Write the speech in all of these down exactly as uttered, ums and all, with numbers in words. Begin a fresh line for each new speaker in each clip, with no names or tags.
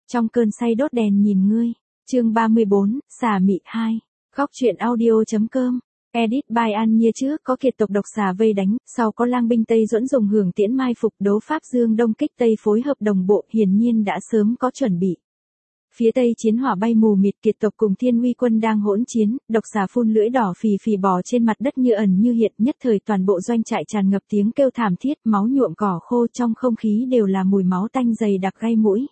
trong cơn say đốt đèn nhìn ngươi. Chương ba mươi bốn, xà mị hai. Góc truyện audio.com. Edit by An Nhiên. Trước có kiệt tộc độc xà vây đánh, sau có lang binh Tây Duẫn dùng hưởng tiễn mai phục đấu pháp Dương Đông kích Tây phối hợp đồng bộ, hiển nhiên đã sớm có chuẩn bị. Phía Tây chiến hỏa bay mù mịt, kiệt tộc cùng Thiên Uy quân đang hỗn chiến, độc xà phun lưỡi đỏ phì phì bò trên mặt đất như ẩn như hiện, nhất thời toàn bộ doanh trại tràn ngập tiếng kêu thảm thiết, máu nhuộm cỏ khô, trong không khí đều là mùi máu tanh dày đặc gai mũi.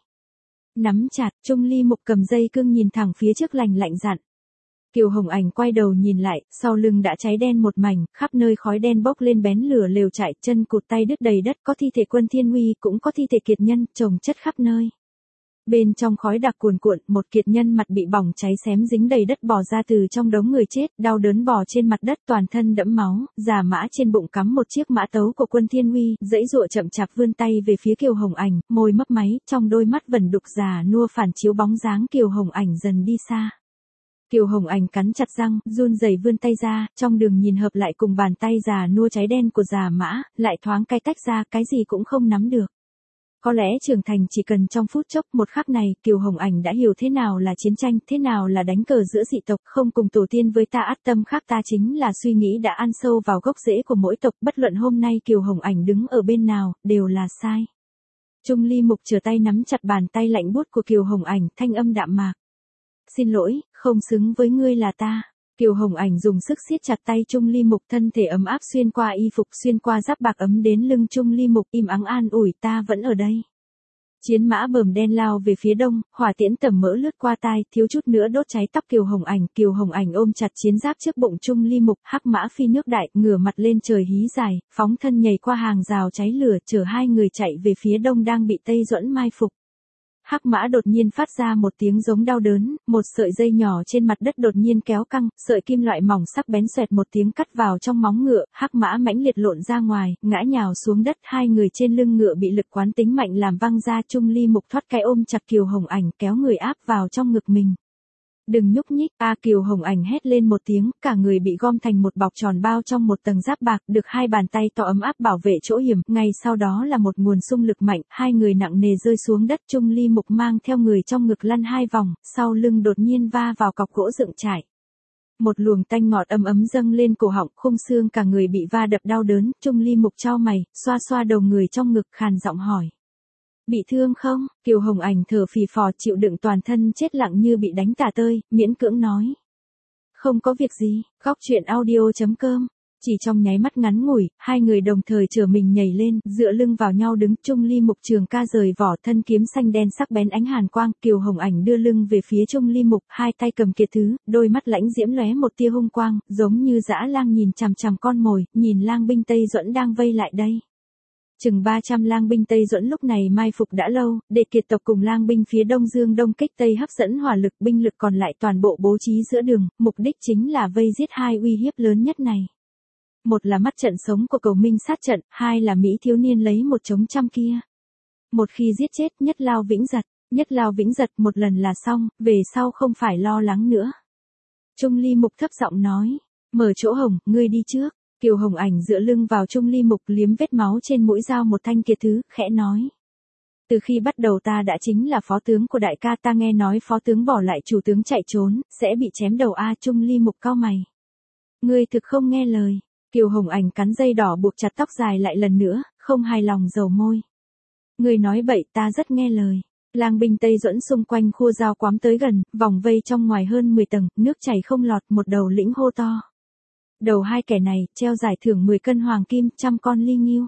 Nắm chặt, Trung Ly Mục cầm dây cương nhìn thẳng phía trước lành lạnh dặn. Kiều Hồng Ảnh quay đầu nhìn lại, sau lưng đã cháy đen một mảnh, khắp nơi khói đen bốc lên bén lửa lều trại, chân cụt tay đứt đầy đất, có thi thể quân Thiên Uy, cũng có thi thể kiệt nhân, chồng chất khắp nơi. Bên trong khói đặc cuồn cuộn, một kiệt nhân mặt bị bỏng cháy xém dính đầy đất bò ra từ trong đống người chết, đau đớn bò trên mặt đất toàn thân đẫm máu, già mã trên bụng cắm một chiếc mã tấu của quân Thiên Uy, dãy dụa chậm chạp vươn tay về phía Kiều Hồng Ảnh, môi mấp máy, trong đôi mắt vẩn đục già nua phản chiếu bóng dáng Kiều Hồng Ảnh dần đi xa. Kiều Hồng Ảnh cắn chặt răng, run rẩy vươn tay ra, trong đường nhìn hợp lại cùng bàn tay già nua cháy đen của già mã, lại thoáng cái tách ra, cái gì cũng không nắm được. Có lẽ trưởng thành chỉ cần trong phút chốc, một khắc này, Kiều Hồng Ảnh đã hiểu thế nào là chiến tranh, thế nào là đánh cờ giữa dị tộc, không cùng tổ tiên với ta át tâm khác ta chính là suy nghĩ đã ăn sâu vào gốc rễ của mỗi tộc, bất luận hôm nay Kiều Hồng Ảnh đứng ở bên nào, đều là sai. Trung Ly Mục trở tay nắm chặt bàn tay lạnh buốt của Kiều Hồng Ảnh, thanh âm đạm mạc. Xin lỗi, không xứng với ngươi là ta. Kiều Hồng Ảnh dùng sức siết chặt tay Trung Ly Mục, thân thể ấm áp xuyên qua y phục, xuyên qua giáp bạc ấm đến lưng Trung Ly Mục, im ắng an ủi, ta vẫn ở đây. Chiến mã bờm đen lao về phía đông, hỏa tiễn tầm mỡ lướt qua tai, thiếu chút nữa đốt cháy tóc Kiều Hồng Ảnh. Kiều Hồng Ảnh ôm chặt chiến giáp trước bụng Trung Ly Mục, hắc mã phi nước đại, ngửa mặt lên trời hí dài, phóng thân nhảy qua hàng rào cháy lửa, chở hai người chạy về phía đông đang bị Tây Duẫn mai phục. Hắc mã đột nhiên phát ra một tiếng giống đau đớn, một sợi dây nhỏ trên mặt đất đột nhiên kéo căng, sợi kim loại mỏng sắc bén xoẹt một tiếng cắt vào trong móng ngựa, hắc mã mãnh liệt lộn ra ngoài, ngã nhào xuống đất, hai người trên lưng ngựa bị lực quán tính mạnh làm văng ra. Trung Ly Mục thoát cái ôm chặt Kiều Hồng Ảnh, kéo người áp vào trong ngực mình. Đừng nhúc nhích, a Kiều Hồng Ảnh hét lên một tiếng, cả người bị gom thành một bọc tròn bao trong một tầng giáp bạc, được hai bàn tay to ấm áp bảo vệ chỗ hiểm, ngay sau đó là một nguồn xung lực mạnh, hai người nặng nề rơi xuống đất. Trung Ly Mục mang theo người trong ngực lăn hai vòng, sau lưng đột nhiên va vào cọc gỗ dựng trải. Một luồng tanh ngọt ấm ấm dâng lên cổ họng, khung xương cả người bị va đập đau đớn. Trung Ly Mục chau mày, xoa xoa đầu người trong ngực, khàn giọng hỏi. Bị thương không? Kiều Hồng Ảnh thở phì phò chịu đựng toàn thân chết lặng như bị đánh tả tơi, miễn cưỡng nói. Không có việc gì. Góc truyện audio.com. Chỉ trong nháy mắt ngắn ngủi, hai người đồng thời trở mình nhảy lên, dựa lưng vào nhau đứng. Trung Ly Mục trường ca rời vỏ, thân kiếm xanh đen sắc bén ánh hàn quang. Kiều Hồng Ảnh đưa lưng về phía Trung Ly Mục, hai tay cầm kiệt thứ, đôi mắt lãnh diễm lóe một tia hung quang, giống như dã lang nhìn chằm chằm con mồi, nhìn lang binh Tây Duẫn đang vây lại đây. Chừng ba trăm lang binh Tây Duẫn lúc này mai phục đã lâu, để kiệt tộc cùng lang binh phía đông Dương Đông kích Tây hấp dẫn hỏa lực, binh lực còn lại toàn bộ bố trí giữa đường, mục đích chính là vây giết hai uy hiếp lớn nhất này. Một là mắt trận sống của cầu minh sát trận, hai là Mỹ thiếu niên lấy một chống trăm kia. Một khi giết chết, nhất lao vĩnh giật, nhất lao vĩnh giật một lần là xong, về sau không phải lo lắng nữa. Trung Ly Mục thấp giọng nói, mở chỗ hồng, ngươi đi trước. Kiều Hồng Ảnh dựa lưng vào Trung Ly Mục, liếm vết máu trên mũi dao một thanh kiệt thứ, khẽ nói. Từ khi bắt đầu ta đã chính là phó tướng của đại ca, ta nghe nói phó tướng bỏ lại chủ tướng chạy trốn, sẽ bị chém đầu a. Trung Ly Mục cau mày. Ngươi thực không nghe lời. Kiều Hồng Ảnh cắn dây đỏ buộc chặt tóc dài lại lần nữa, không hài lòng dầu môi. Ngươi nói bậy, ta rất nghe lời. Lang binh Tây Duẫn xung quanh khu giao quắm tới gần, vòng vây trong ngoài hơn mười tầng, nước chảy không lọt, một đầu lĩnh hô to. Đầu hai kẻ này, treo giải thưởng mười cân hoàng kim, trăm con ly nghiêu.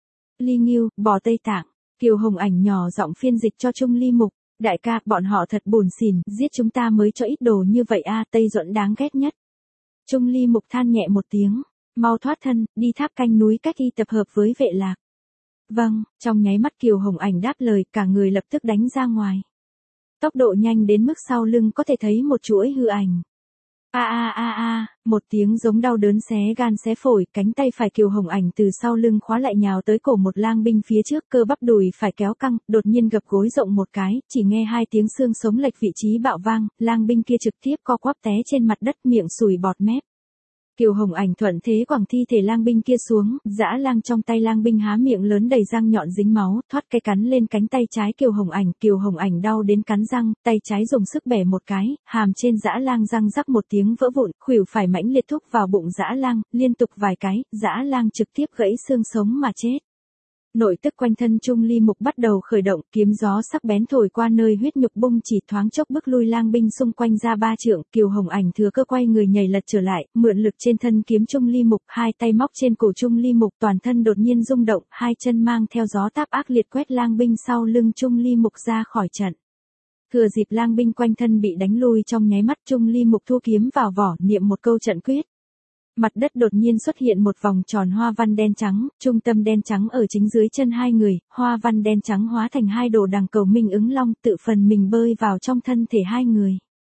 Ly nghiêu, bò Tây Tạng. Kiều Hồng Ảnh nhỏ giọng phiên dịch cho Trung Ly Mục. Đại ca, bọn họ thật buồn xỉn, giết chúng ta mới cho ít đồ như vậy a. Tây Duẫn đáng ghét nhất. Trung Ly Mục than nhẹ một tiếng. Mau thoát thân, đi tháp canh núi cách y tập hợp với vệ lạc. Vâng, trong nháy mắt Kiều Hồng Ảnh đáp lời, cả người lập tức đánh ra ngoài. Tốc độ nhanh đến mức sau lưng có thể thấy một chuỗi hư ảnh. A a a a, một tiếng giống đau đớn xé gan xé phổi, cánh tay phải Kiều Hồng Ảnh từ sau lưng khóa lại nhào tới cổ một lang binh phía trước, cơ bắp đùi phải kéo căng, đột nhiên gập gối rộng một cái, chỉ nghe hai tiếng xương sống lệch vị trí bạo vang, lang binh kia trực tiếp co quắp té trên mặt đất, miệng sùi bọt mép. Kiều Hồng Ảnh thuận thế quẳng thi thể lang binh kia xuống, dã lang trong tay lang binh há miệng lớn đầy răng nhọn dính máu, thoát cái cắn lên cánh tay trái Kiều Hồng Ảnh, Kiều Hồng Ảnh đau đến cắn răng, tay trái dùng sức bẻ một cái, hàm trên dã lang răng rắc một tiếng vỡ vụn, khuỷu phải mãnh liệt thúc vào bụng dã lang, liên tục vài cái, dã lang trực tiếp gãy xương sống mà chết. Nội tức quanh thân Trung Ly Mục bắt đầu khởi động, kiếm gió sắc bén thổi qua nơi huyết nhục bung chỉ thoáng chốc bức lui lang binh xung quanh ra ba trượng, Kiều Hồng Ảnh thừa cơ quay người nhảy lật trở lại, mượn lực trên thân kiếm Trung Ly Mục, hai tay móc trên cổ Trung Ly Mục, toàn thân đột nhiên rung động, hai chân mang theo gió táp ác liệt quét lang binh sau lưng Trung Ly Mục ra khỏi trận. Thừa dịp lang binh quanh thân bị đánh lui trong nháy mắt, Trung Ly Mục thu kiếm vào vỏ, niệm một câu trận quyết. Mặt đất đột nhiên xuất hiện một vòng tròn hoa văn đen trắng, trung tâm đen trắng ở chính dưới chân hai người, hoa văn đen trắng hóa thành hai đồ đằng cầu minh ứng long tự phần mình bơi vào trong thân thể hai người.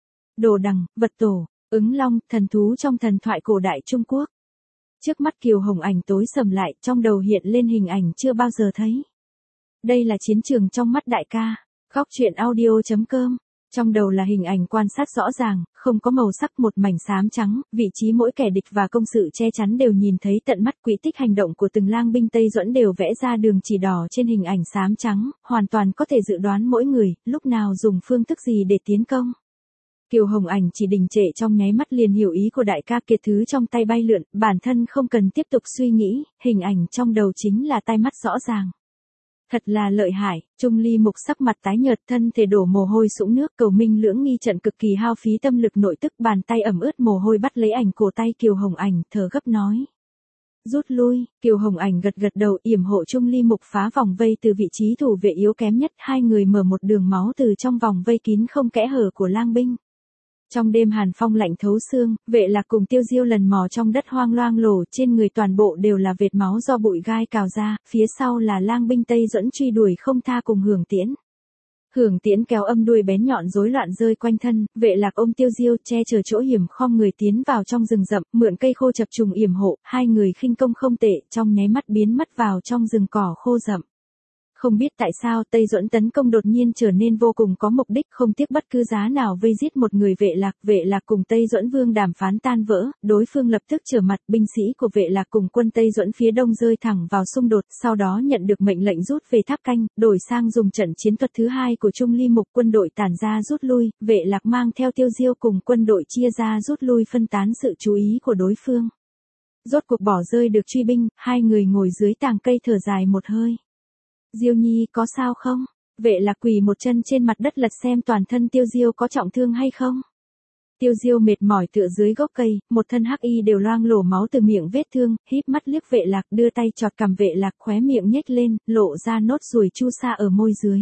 Đồ đằng, vật tổ, ứng long, thần thú trong thần thoại cổ đại Trung Quốc. Trước mắt Kiều Hồng Ảnh tối sầm lại, trong đầu hiện lên hình ảnh chưa bao giờ thấy. Đây là chiến trường trong mắt đại ca. Góc truyện audio chấm com. Trong đầu là hình ảnh quan sát rõ ràng, không có màu sắc, một mảnh xám trắng, vị trí mỗi kẻ địch và công sự che chắn đều nhìn thấy tận mắt, quỹ tích hành động của từng lang binh Tây Duẫn đều vẽ ra đường chỉ đỏ trên hình ảnh xám trắng, hoàn toàn có thể dự đoán mỗi người, lúc nào dùng phương thức gì để tiến công. Kiều Hồng Ảnh chỉ đình trệ trong nháy mắt liền hiểu ý của đại ca, kiệt thứ trong tay bay lượn, bản thân không cần tiếp tục suy nghĩ, hình ảnh trong đầu chính là tai mắt rõ ràng. Thật là lợi hại, Trung Ly Mục sắc mặt tái nhợt, thân thể đổ mồ hôi sũng nước, cầu minh lưỡng nghi trận cực kỳ hao phí tâm lực nội tức, bàn tay ẩm ướt mồ hôi bắt lấy ảnh cổ tay Kiều Hồng Ảnh, thở gấp nói. Rút lui, Kiều Hồng Ảnh gật gật đầu, yểm hộ Trung Ly Mục phá vòng vây từ vị trí thủ vệ yếu kém nhất, hai người mở một đường máu từ trong vòng vây kín không kẽ hở của lang binh. Trong đêm hàn phong lạnh thấu xương, Vệ Lạc cùng Tiêu Diêu lần mò trong đất hoang loang lổ, trên người toàn bộ đều là vệt máu do bụi gai cào ra, phía sau là lang binh Tây Duẫn truy đuổi không tha cùng Hưởng Tiễn. Hưởng Tiễn kéo âm đuôi bén nhọn rối loạn rơi quanh thân, Vệ Lạc ôm Tiêu Diêu che chở chỗ hiểm, khom người tiến vào trong rừng rậm, mượn cây khô chập trùng yểm hộ, hai người khinh công không tệ, trong nháy mắt biến mất vào trong rừng cỏ khô rậm. Không biết tại sao Tây Duẫn tấn công đột nhiên trở nên vô cùng có mục đích, không tiếc bất cứ giá nào vây giết một người Vệ Lạc. Vệ Lạc cùng Tây Duẫn Vương đàm phán tan vỡ, đối phương lập tức trở mặt, binh sĩ của Vệ Lạc cùng quân Tây Duẫn phía đông rơi thẳng vào xung đột, sau đó nhận được mệnh lệnh rút về tháp canh, đổi sang dùng trận chiến thuật thứ hai của Trung Ly Mục, quân đội tản ra rút lui, Vệ Lạc mang theo Tiêu Diêu cùng quân đội chia ra rút lui phân tán sự chú ý của đối phương. Rốt cuộc bỏ rơi được truy binh, hai người ngồi dưới tàng cây thở dài một hơi. Diêu Nhi có sao không? Vệ Lạc quỳ một chân trên mặt đất lật xem toàn thân Tiêu Diêu có trọng thương hay không. Tiêu Diêu mệt mỏi tựa dưới gốc cây, một thân hắc y đều loang lổ máu từ miệng vết thương, híp mắt liếc Vệ Lạc, đưa tay chọt cằm Vệ Lạc, khóe miệng nhếch lên, lộ ra nốt ruồi chu sa ở môi dưới.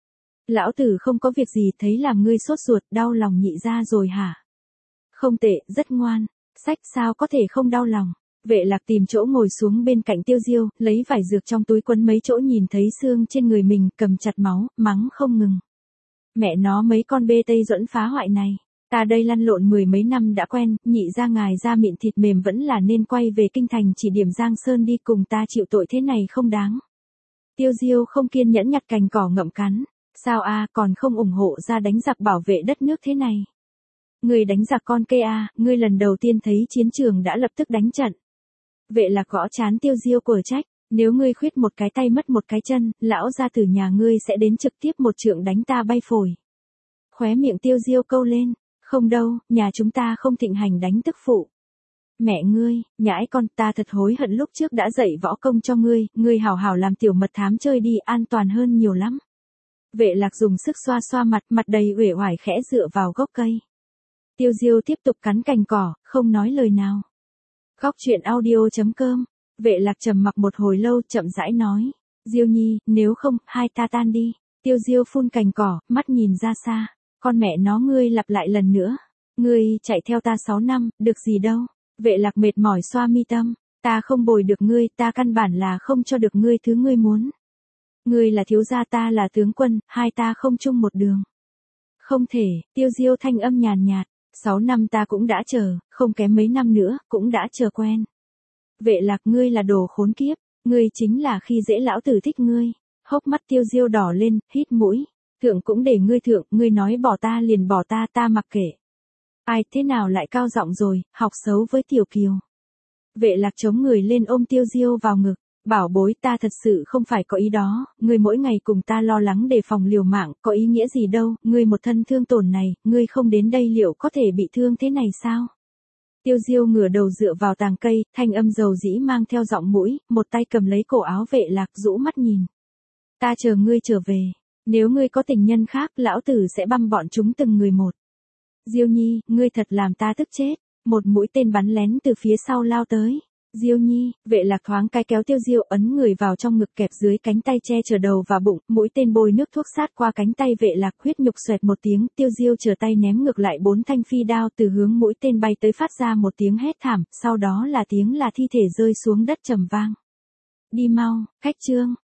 Lão tử không có việc gì, thấy làm ngươi sốt ruột, đau lòng nhị ra rồi hả? Không tệ, rất ngoan. Sách sao có thể không đau lòng. Vệ Lạc tìm chỗ ngồi xuống bên cạnh Tiêu Diêu, lấy vải dược trong túi quấn mấy chỗ nhìn thấy xương trên người mình, cầm chặt máu, mắng không ngừng. Mẹ nó mấy con bê Tây Duẫn phá hoại này, ta đây lăn lộn mười mấy năm đã quen, nhị ra ngài da mịn thịt mềm vẫn là nên quay về kinh thành chỉ điểm Giang Sơn đi, cùng ta chịu tội thế này không đáng. Tiêu Diêu không kiên nhẫn nhặt cành cỏ ngậm cắn, sao a còn không ủng hộ ra đánh giặc bảo vệ đất nước thế này. Ngươi đánh giặc con cây a, ngươi lần đầu tiên thấy chiến trường đã lập tức đánh trận. Vệ Lạc gõ chán Tiêu Diêu của trách, nếu ngươi khuyết một cái tay mất một cái chân, lão gia tử nhà ngươi sẽ đến trực tiếp một trượng đánh ta bay phổi. Khóe miệng Tiêu Diêu câu lên, không đâu, nhà chúng ta không thịnh hành đánh tức phụ. Mẹ ngươi, nhãi con, ta thật hối hận lúc trước đã dạy võ công cho ngươi, ngươi hảo hảo làm tiểu mật thám chơi đi, an toàn hơn nhiều lắm. Vệ Lạc dùng sức xoa xoa mặt, mặt đầy uể oải khẽ dựa vào gốc cây. Tiêu Diêu tiếp tục cắn cành cỏ, không nói lời nào. Góc truyện audio chấm com. Vệ Lạc trầm mặc một hồi lâu, chậm rãi nói, Diêu Nhi, nếu không, hai ta tan đi. Tiêu Diêu phun cành cỏ, mắt nhìn ra xa, con mẹ nó ngươi lặp lại lần nữa, ngươi chạy theo ta sáu năm, được gì đâu. Vệ Lạc mệt mỏi xoa mi tâm, ta không bồi được ngươi, ta căn bản là không cho được ngươi thứ ngươi muốn. Ngươi là thiếu gia, ta là tướng quân, hai ta không chung một đường. Không thể, Tiêu Diêu thanh âm nhàn nhạt. Sáu năm ta cũng đã chờ, không kém mấy năm nữa, cũng đã chờ quen. Vệ Lạc ngươi là đồ khốn kiếp, ngươi chính là khi dễ lão tử thích ngươi. Hốc mắt Tiêu Diêu đỏ lên, hít mũi. Thượng cũng để ngươi thượng, ngươi nói bỏ ta liền bỏ ta, ta mặc kệ. Ai thế nào lại cao giọng rồi, học xấu với Tiểu Kiều. Vệ Lạc chống người lên ôm Tiêu Diêu vào ngực. Bảo bối, ta thật sự không phải có ý đó, ngươi mỗi ngày cùng ta lo lắng đề phòng liều mạng, có ý nghĩa gì đâu, ngươi một thân thương tổn này, ngươi không đến đây liệu có thể bị thương thế này sao? Tiêu Diêu ngửa đầu dựa vào tàng cây, thanh âm dầu dĩ mang theo giọng mũi, một tay cầm lấy cổ áo Vệ Lạc rũ mắt nhìn. Ta chờ ngươi trở về, nếu ngươi có tình nhân khác, lão tử sẽ băm bọn chúng từng người một. Diêu Nhi, ngươi thật làm ta tức chết, một mũi tên bắn lén từ phía sau lao tới. Diêu Nhi, Vệ Lạc thoáng cái kéo Tiêu Diêu ấn người vào trong ngực kẹp dưới cánh tay che chở đầu và bụng, mũi tên bôi nước thuốc sát qua cánh tay Vệ Lạc, huyết nhục xoẹt một tiếng, Tiêu Diêu trở tay ném ngược lại bốn thanh phi đao từ hướng mũi tên bay tới phát ra một tiếng hét thảm, sau đó là tiếng là thi thể rơi xuống đất trầm vang. Đi mau, Khách Trương,